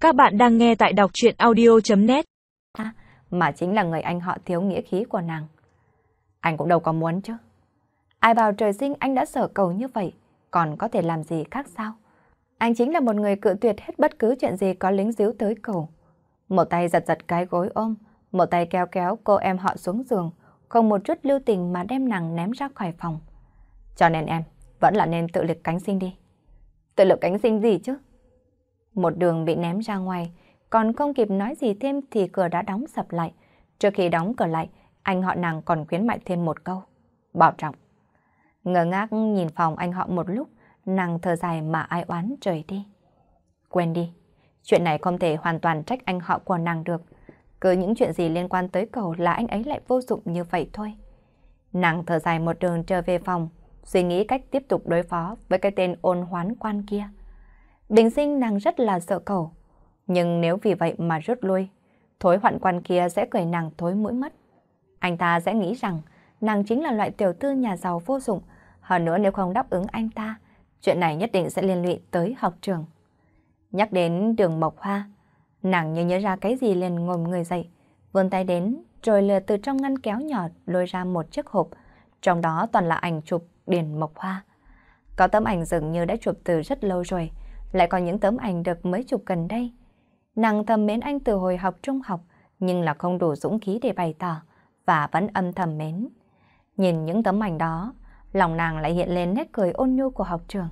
Các bạn đang nghe tại đọc truyện audio.net. Mà chính là người anh họ thiếu nghĩa khí của nàng. Anh cũng đâu có muốn chứ. Ai bảo trời sinh anh đã sở cầu như vậy, còn có thể làm gì khác sao? Anh chính là một người cự tuyệt hết bất cứ chuyện gì có lính díu tới cầu. Một tay giật giật cái gối ôm, một tay kéo kéo cô em họ xuống giường, không một chút lưu tình mà đem nàng ném ra khỏi phòng. Cho nên em vẫn là nên tự lực cánh sinh đi. Tự lực cánh sinh gì chứ? Một đường bị ném ra ngoài, còn không kịp nói gì thêm thì cửa đã đóng sập lại. Trước khi đóng cửa lại, anh họ nàng còn khuyến mại thêm một câu. Bảo trọng. Ngơ ngác nhìn phòng anh họ một lúc, nàng thở dài mà ai oán rời đi. Quên đi, chuyện này không thể hoàn toàn trách anh họ của nàng được. Cứ những chuyện gì liên quan tới cậu là anh ấy lại vô dụng như vậy thôi. Nàng thở dài một đường trở về phòng, suy nghĩ cách tiếp tục đối phó với cái tên ôn hoán quan kia. Bình sinh nàng rất là sợ cậu, nhưng nếu vì vậy mà rút lui, thối hoạn quan kia sẽ cười nàng thối mũi mất. Anh ta sẽ nghĩ rằng nàng chính là loại tiểu thư nhà giàu vô dụng, hơn nữa nếu không đáp ứng anh ta, chuyện này nhất định sẽ liên lụy tới học trường. Nhắc đến Đường Mộc Hoa, nàng như nhớ ra cái gì liền ngồi người dậy, vươn tay đến rồi lừa từ trong ngăn kéo nhỏ lôi ra một chiếc hộp, trong đó toàn là ảnh chụp Điền Mộc Hoa. Có tấm ảnh dường như đã chụp từ rất lâu rồi, lại có những tấm ảnh được mới chụp gần đây. Nàng thầm mến anh từ hồi học trung học, nhưng là không đủ dũng khí để bày tỏ, và vẫn âm thầm mến. Nhìn những tấm ảnh đó, lòng nàng lại hiện lên nét cười ôn nhu của học trường.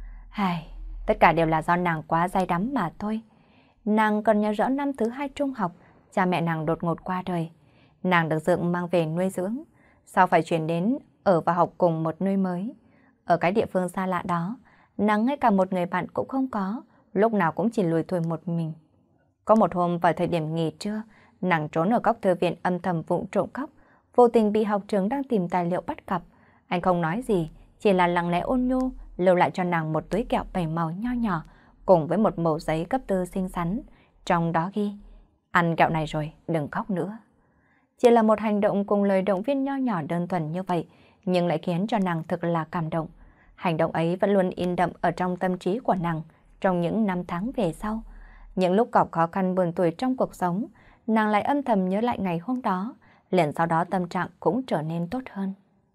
Tất cả đều là do nàng quá say đắm mà thôi. Nàng còn nhớ rõ năm thứ 2 trung học, cha mẹ nàng đột ngột qua đời. Nàng được Dượng mang về nuôi dưỡng, sau phải chuyển đến ở và học cùng một nơi mới. Ở cái địa phương xa lạ đó, nàng ngay cả một người bạn cũng không có, lúc nào cũng chỉ lủi thủi một mình. Có một hôm vào thời điểm nghỉ trưa, nàng trốn ở góc thư viện âm thầm vụng trộm cóc, vô tình bị học trưởng đang tìm tài liệu bắt gặp. Anh không nói gì, chỉ là lặng lẽ ôn nhu lưu lại cho nàng một túi kẹo 7 màu nho nhỏ cùng với một mẩu giấy cấp tư xinh xắn, trong đó ghi: ăn kẹo này rồi, đừng khóc nữa. Chỉ là một hành động cùng lời động viên nho nhỏ đơn thuần như vậy, nhưng lại khiến cho nàng thực là cảm động. Hành động ấy vẫn luôn in đậm ở trong tâm trí của nàng trong những năm tháng về sau. Những lúc gặp khó khăn buồn tủi trong cuộc sống, nàng lại âm thầm nhớ lại ngày hôm đó, liền sau đó tâm trạng cũng trở nên tốt hơn.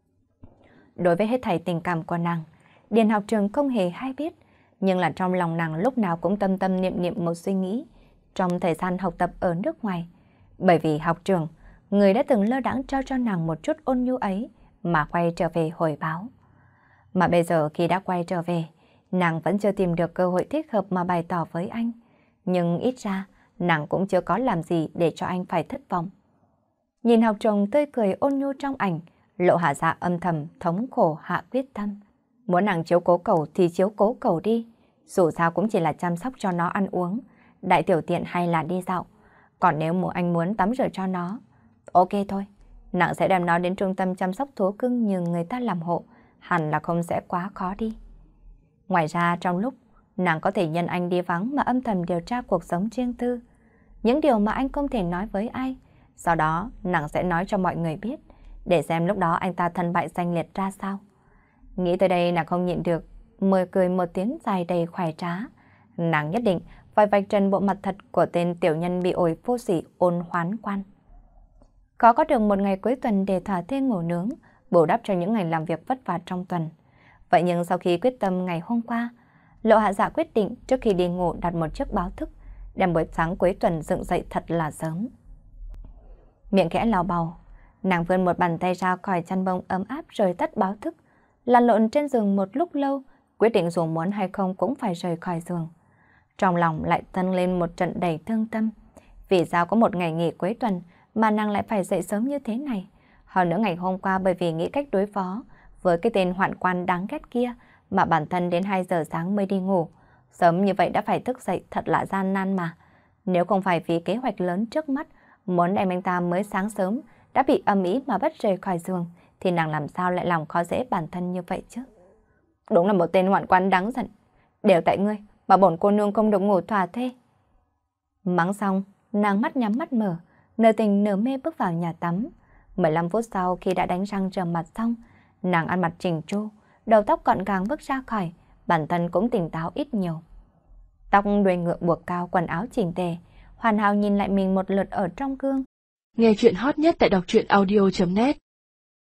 Đối với hết thảy tình cảm của nàng, Điền học trường không hề hay biết, nhưng là trong lòng nàng lúc nào cũng tâm tâm niệm niệm một suy nghĩ trong thời gian học tập ở nước ngoài. Bởi vì học trường, người đã từng lơ đãng trao cho nàng một chút ôn nhu ấy mà quay trở về hồi báo. Mà bây giờ khi đã quay trở về, nàng vẫn chưa tìm được cơ hội thích hợp mà bày tỏ với anh. Nhưng ít ra, nàng cũng chưa có làm gì để cho anh phải thất vọng. Nhìn học trò tươi cười ôn nhu trong ảnh, Lộ Hạ Dạ âm thầm thống khổ hạ quyết tâm. Muốn nàng chiếu cố cậu thì chiếu cố cậu đi. Dù sao cũng chỉ là chăm sóc cho nó ăn uống, đại tiểu tiện hay là đi dạo. Còn nếu anh muốn tắm rửa cho nó, ok thôi. Nàng sẽ đem nó đến trung tâm chăm sóc thú cưng như người ta làm hộ, hẳn là không sẽ quá khó đi. Ngoài ra trong lúc nàng có thể nhân anh đi vắng mà âm thầm điều tra cuộc sống riêng tư, những điều mà anh không thể nói với ai, sau đó nàng sẽ nói cho mọi người biết, để xem lúc đó anh ta thân bại danh liệt ra sao. Nghĩ tới đây nàng không nhịn được, mời cười một tiếng dài đầy khoái trá. Nàng nhất định phải vạch trần bộ mặt thật của tên tiểu nhân bị ổi vô sỉ ôn hoán quan. Khó có được một ngày cuối tuần để thỏa thuê ngủ nướng, bù đắp cho những ngày làm việc vất vả trong tuần. Vậy nhưng sau khi quyết tâm ngày hôm qua, Lộ Hạ Dạ quyết định trước khi đi ngủ đặt một chiếc báo thức, đem buổi sáng cuối tuần dựng dậy thật là sớm. Miệng khẽ lào bào, nàng vươn một bàn tay ra khỏi chăn bông ấm áp rồi tắt báo thức, lăn lộn trên giường một lúc lâu, quyết định dù muốn hay không cũng phải rời khỏi giường. Trong lòng lại dâng lên một trận đầy thương tâm. Vì sao có một ngày nghỉ cuối tuần mà nàng lại phải dậy sớm như thế này? Hơn nữa ngày hôm qua bởi vì nghĩ cách đối phó với cái tên hoạn quan đáng ghét kia mà bản thân đến 2 giờ sáng mới đi ngủ. Sớm như vậy đã phải thức dậy thật là gian nan mà. Nếu không phải vì kế hoạch lớn trước mắt, muốn đem anh ta mới sáng sớm đã bị âm ý mà bắt rời khỏi giường, thì nàng làm sao lại lòng khó dễ bản thân như vậy chứ? Đúng là một tên hoạn quan đáng giận. Đều tại ngươi mà bổn cô nương không được ngủ thỏa thê. Mắng xong, nàng mắt nhắm mắt mở, nửa tình nửa mê bước vào nhà tắm. 15 phút sau khi đã đánh răng rửa mặt xong, nàng ăn mặc chỉnh chu, đầu tóc gọn gàng bước ra khỏi, bản thân cũng tỉnh táo ít nhiều. Tóc đuôi ngựa buộc cao, quần áo chỉnh tề, hoàn hảo nhìn lại mình một lượt ở trong gương. Nghe chuyện hot nhất tại đọc truyện audio.net